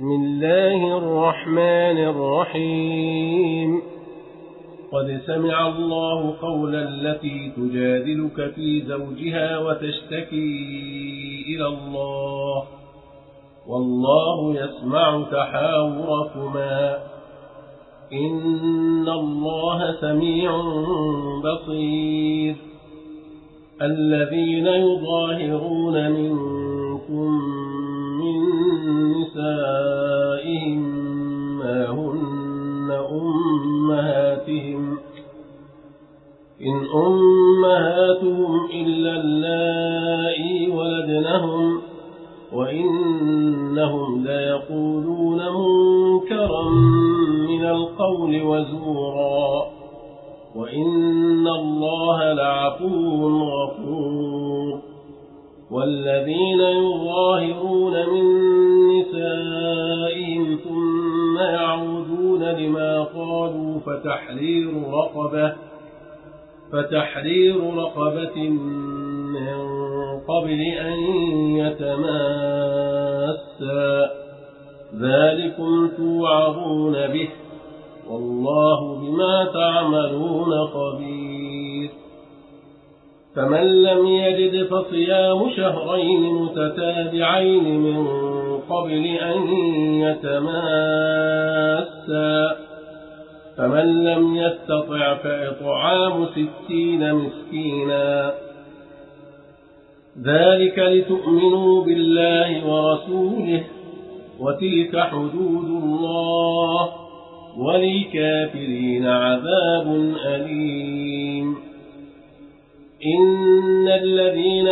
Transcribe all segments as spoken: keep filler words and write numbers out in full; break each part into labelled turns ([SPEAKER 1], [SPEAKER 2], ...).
[SPEAKER 1] بسم الله الرحمن الرحيم قد سمع الله قول التي تجادلك في زوجها وتشتكي إلى الله والله يسمع تحاوركما إن الله سميع بصير الذين يظاهرون منكم من نسائهم ما هن أمهاتهم إن أمهاتهم إلا اللائي ولدنهم وإنهم ليقولون منكرا من القول وزورا وإن الله لعفو غفور والذين يظاهرون من نسائهم ثم يعودون لما قالوا فتحرير رقبة فتحرير رقبة من قبل أن يتماسا ذلكم توعظون به والله بما تعملون خبير فمن لم يجد فصيام شهرين متتابعين من قبل أن يتماسا فمن لم يستطع فإطعام ستين مسكينا ذلك لتؤمنوا بالله ورسوله وتلك حدود الله وللكافرين عذاب أليم إن الذين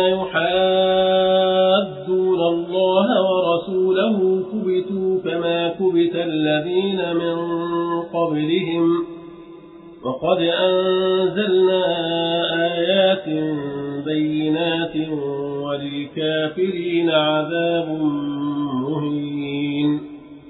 [SPEAKER 1] يحادون الله ورسوله كبتوا كما كبت الذين من قبلهم وقد أنزلنا آيات بينات وللكافرين عذاب مهين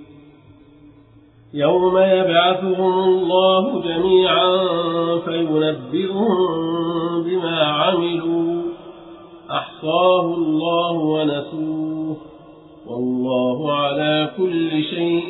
[SPEAKER 1] يوم يبعثهم الله جميعا فينبئهم بما عملوا أحصاه الله ونسوه والله على كل شيء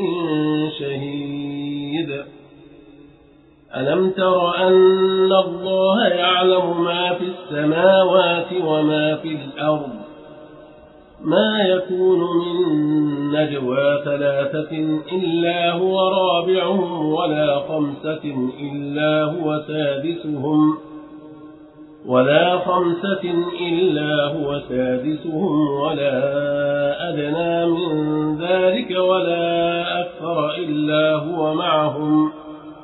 [SPEAKER 1] شهيد ألم تر أن الله يعلم ما في السماوات وما في الأرض ما يكون من نجوى ثلاثة إلا هو رابعهم ولا خمسة إلا هو سادسهم ولا خمسة إلا هو سادسهم ولا أدنى من ذلك ولا أكثر إلا هو معهم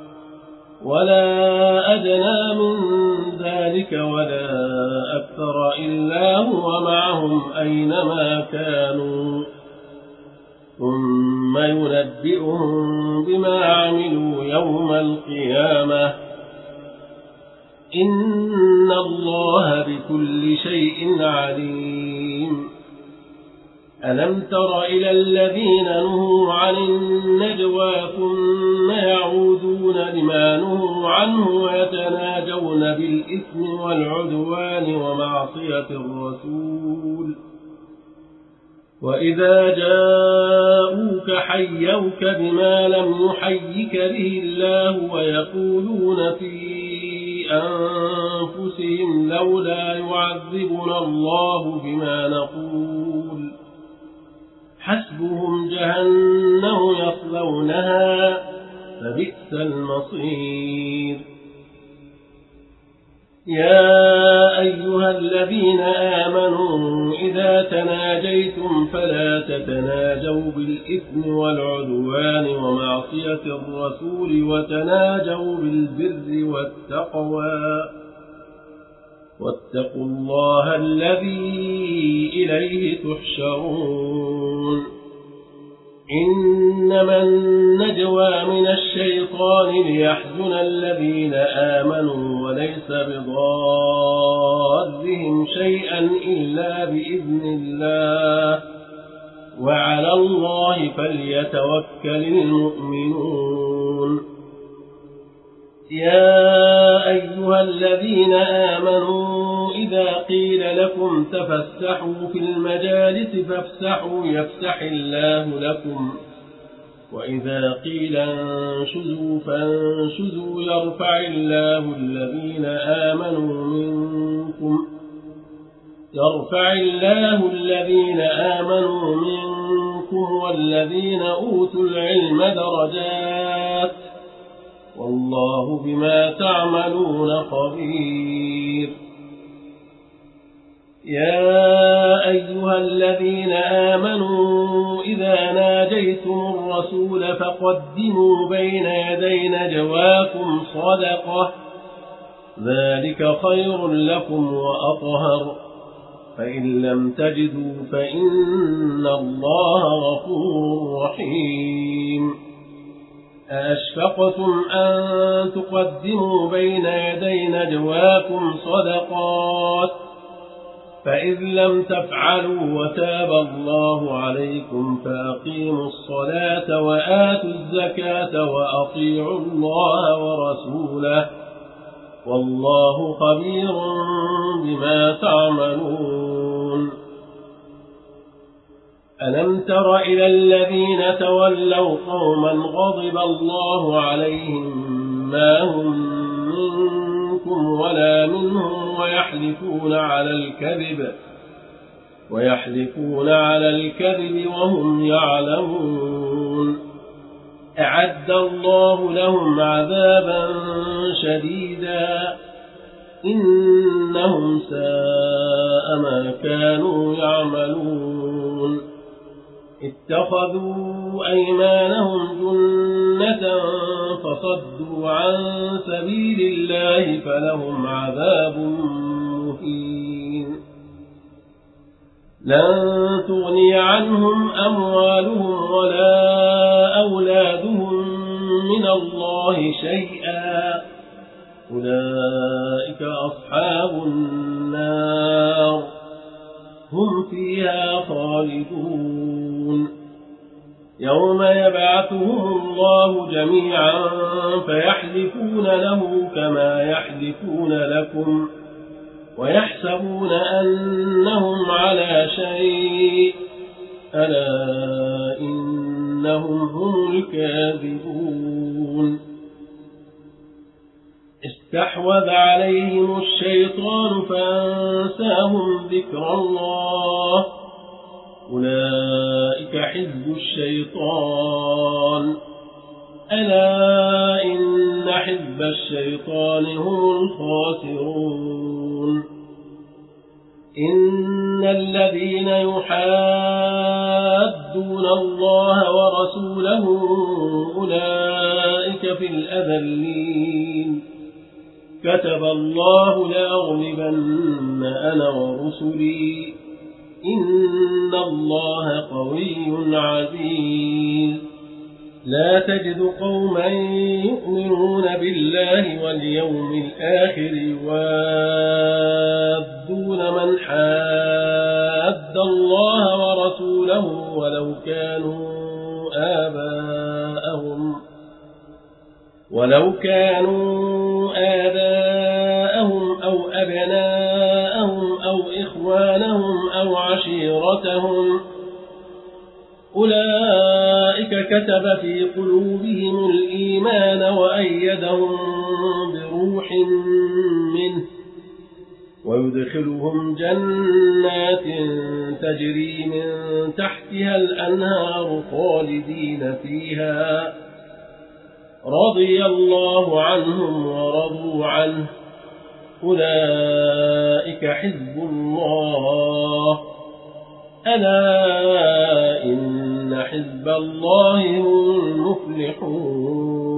[SPEAKER 1] ولا أدنى من ذلك ولا أكثر إلا هو معهم أينما كانوا ثم ينبئهم بما عملوا يوم القيامة إن الله بكل شيء عليم ألم تر إلى الذين نهوا عن النجوى ثم يعودون لما نهوا عنه ويتناجون بالإثم والعدوان ومعصية الرسول وإذا جاءوك حيوك بما لم يحيك به الله ويقولون في أنفسهم لولا يعذبنا الله بما نقول حسبهم جهنم يصلونها فبئس المصير يا أيها الذين آمنوا إذا تناجيتم فلا تتناجوا بالإثم والعدوان ومعصية الرسول وتناجوا بالبر والتقوى واتقوا الله الذي إليه تحشرون إنما النجوى من الشيطان ليحزن الذين آمنوا وليس بضارهم شيئا إلا بإذن الله وعلى الله فليتوكل المؤمنون يا أيها الذين آمنوا إذا قيل لكم تفسحوا في المجالس فافسحوا يفسح الله لكم وإذا قيل انشزوا فانشزوا يرفع الله الذين آمنوا منكم يرفع الله الذين آمنوا منكم والذين أوتوا العلم درجات والله بما تعملون خبير. يا أيها الذين آمنوا إذا ناجيتم الرسول فقدموا بين يدي نجواكم صدقة ذلك خير لكم وأطهر فإن لم تجدوا فإن الله غفور رحيم. أأشفقتم أن تقدموا بين يدي نجواكم صدقات فإذ لم تفعلوا وتاب الله عليكم فأقيموا الصلاة وآتوا الزكاة وأطيعوا الله ورسوله والله خبير بما تعملون. ألم تر إلى الذين تولوا قوما غضب الله عليهم ما هم منكم ولا منهم ويحلفون على الكذب ويحلفون على الكذب وهم يعلمون أعد الله لهم عذابا شديدا إنهم ساء ما كانوا يعملون. اتخذوا أيمانهم جنة فصدوا عن سبيل الله فلهم عذاب مهين. لن تغني عنهم أموالهم ولا أولادهم من الله شيئا أولئك أصحاب النار هم فيها خالدون. يوم يبعثهم الله جميعا فيحلفون له كما يحلفون لكم ويحسبون أنهم على شيء ألا إنهم هم الكاذبون. استحوذ عليهم الشيطان فأنساهم ذكر الله أولئك حزب الشيطان ألا إن حزب الشيطان هم الخاسرون. إن الذين يحادون الله ورسوله أولئك في الأذلين كتب الله لأغلبن أنا ورسلي إن الله قوي عزيز. لا تجد قوما يؤمنون بالله واليوم الآخر يوادون من حاد الله ورسوله ولو كانوا آباءهم ولو كانوا آباءهم أو أبناءهم أو إخوانهم أو عشيرتهم أولئك كتب في قلوبهم الإيمان وأيدهم بروح منه ويدخلهم جنات تجري من تحتها الأنهار خالدين فيها رضي الله عنهم ورضوا عنه أولئك حزب الله ألا إن حزب الله هم المفلحون.